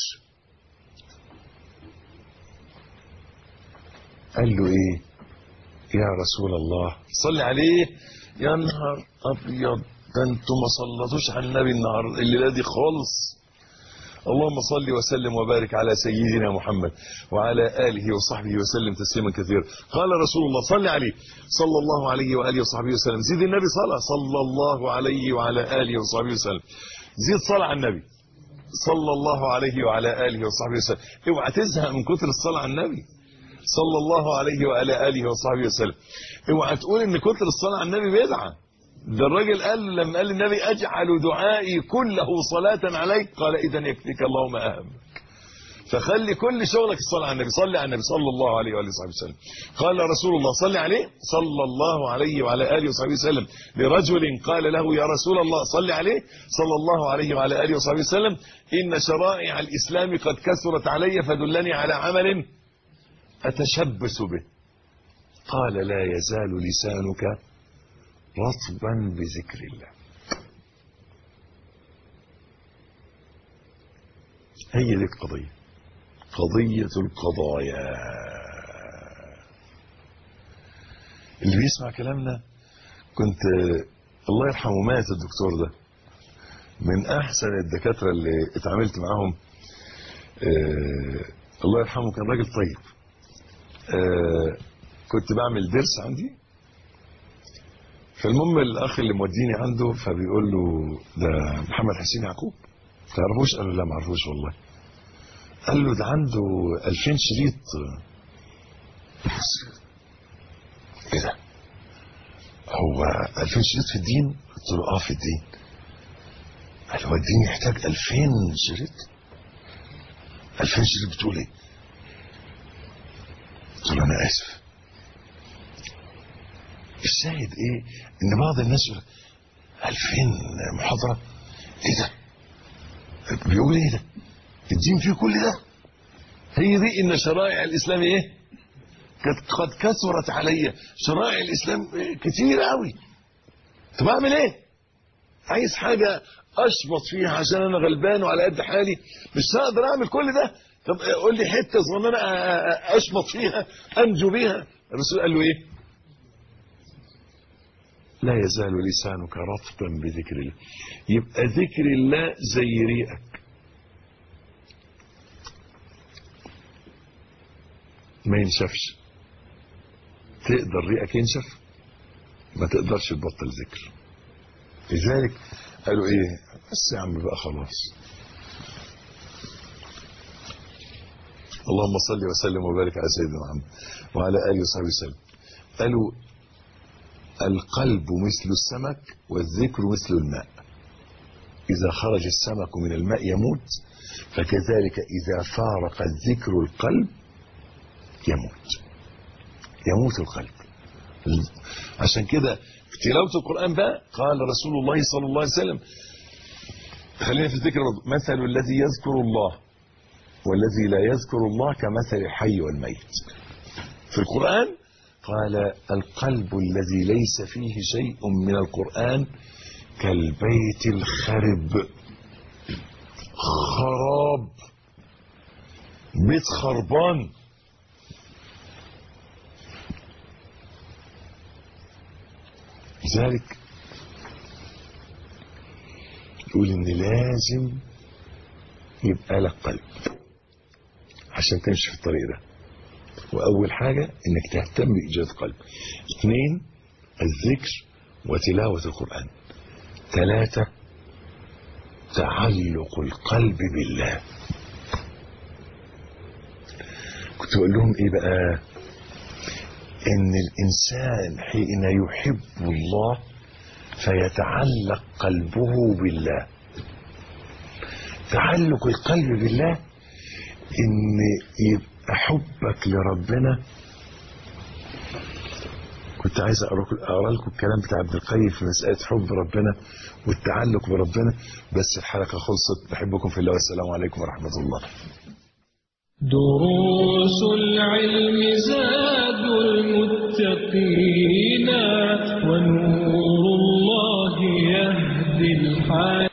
قال له ايه يا رسول الله؟ صل عليه. يا نهار ابيض، ده انتوا ما صلتوش على النبي الليله دي خالص. اللهم صل وسلم وبارك على سيدنا محمد وعلى آله وصحبه وسلم تسليما كثيرا. قال رسول الله صل عليه صلى الله عليه وآله وصحبه وسلم. زيد النبي صلى الله عليه وعلى آله وصحبه وسلم. زيد صلاة على النبي صلى الله عليه وعلى آله وصحبه وسلم. اوعى تزهق من كتر الصلاة على النبي صلى الله عليه وعلى آله وصحبه وسلم. اوعى تقول ان كتر الصلاة على النبي بدعة. ده الراجل قال لما قال النبي اجعل دعائي كله صلاة عليك، قال اذا يكفيك اللهم اهمك. فخلي كل شغلك الصلاة على النبي. صلي على النبي صلى الله عليه وآله وصحبه وسلم. قال رسول الله صلي عليه صلى الله عليه وعلى آله وصحبه وسلم لرجل قال له يا رسول الله صلي عليه صلى الله عليه وعلى آله وصحبه وسلم إن شرائع الإسلام قد كثرت علي فدلني على عمل أتشبث به. قال لا يزال لسانك رطبا بذكر الله. هي دي القضية، قضية القضايا. اللي بيسمع كلامنا، كنت الله يرحمه مات الدكتور ده، من أحسن الدكاترة اللي اتعاملت معاهم. الله يرحمه كان راجل طيب. كنت بعمل درس عندي، فالمهم الأخ اللي موديني عنده فبيقول له ده محمد حسين يعقوب، تعرفوش؟ قال له لا ما اعرفوش والله. قال له ده عنده 2000 شريط. ايه ده؟ هو 2000 شريط في الدين؟ قلت له اه في الدين. قال هو الدين يحتاج 2000 شريط؟ 2000 شريط بتقول ايه؟ قلت له انا اسف. الشاهد ايه؟ ان بعض الناس 2000 محاضرة، ايه ده؟ بيقول ايه ده؟ الدين فيه كل ده؟ هي دي ان شرائع الاسلام ايه؟ قد كثرت علي. شرائع الاسلام كتير قوي. طب اعمل ايه؟ عايز حاجة اشبط فيها عشان انا غلبان وعلى قد حالي، مش هقدر اعمل كل ده. طب قول لي حتة صغيرة اشبط فيها انجو بيها. الرسول قال له ايه؟ لا يزال لسانك رطبا بذكر الله. يبقى ذكر الله زي ريقك، ما ينشفش. تقدر ريقك ينشف؟ ما تقدرش تبطل ذكر. لذلك قالوا ايه؟ بس يا عم بقى خلاص. اللهم صل وسلم وبارك على سيدنا محمد وعلى اله وصحبه وسلم. قالوا القلب مثل السمك والذكر مثل الماء. إذا خرج السمك من الماء يموت، فكذلك إذا فارق الذكر القلب يموت القلب. عشان كده تلاوة القرآن بقى قال رسول الله صلى الله عليه وسلم، خلينا في الذكر برضه، مثل الذي يذكر الله والذي لا يذكر الله كمثل الحي والميت. في القرآن قال القلب الذي ليس فيه شيء من القرآن كالبيت الخرب. خراب، بيت خربان. لذلك يقول ان لازم يبقى لك قلب عشان تمشي في الطريق ده. واول حاجة انك تهتم بايجاد قلب. 2 الذكر وتلاوة القرآن. 3 تعلق القلب بالله. كنت بقول لهم ايه بقى؟ ان الانسان حين يحب الله فيتعلق قلبه بالله. تعلق القلب بالله ان يبقى حبك لربنا. كنت عايز اقرا لكم الكلام بتاع ابن القيم في مساله حب ربنا والتعلق بربنا، بس الحلقه خلصت. بحبكم في الله والسلام عليكم ورحمه الله. دروس العلم زاد المتقين ونور الله يهدي الحال.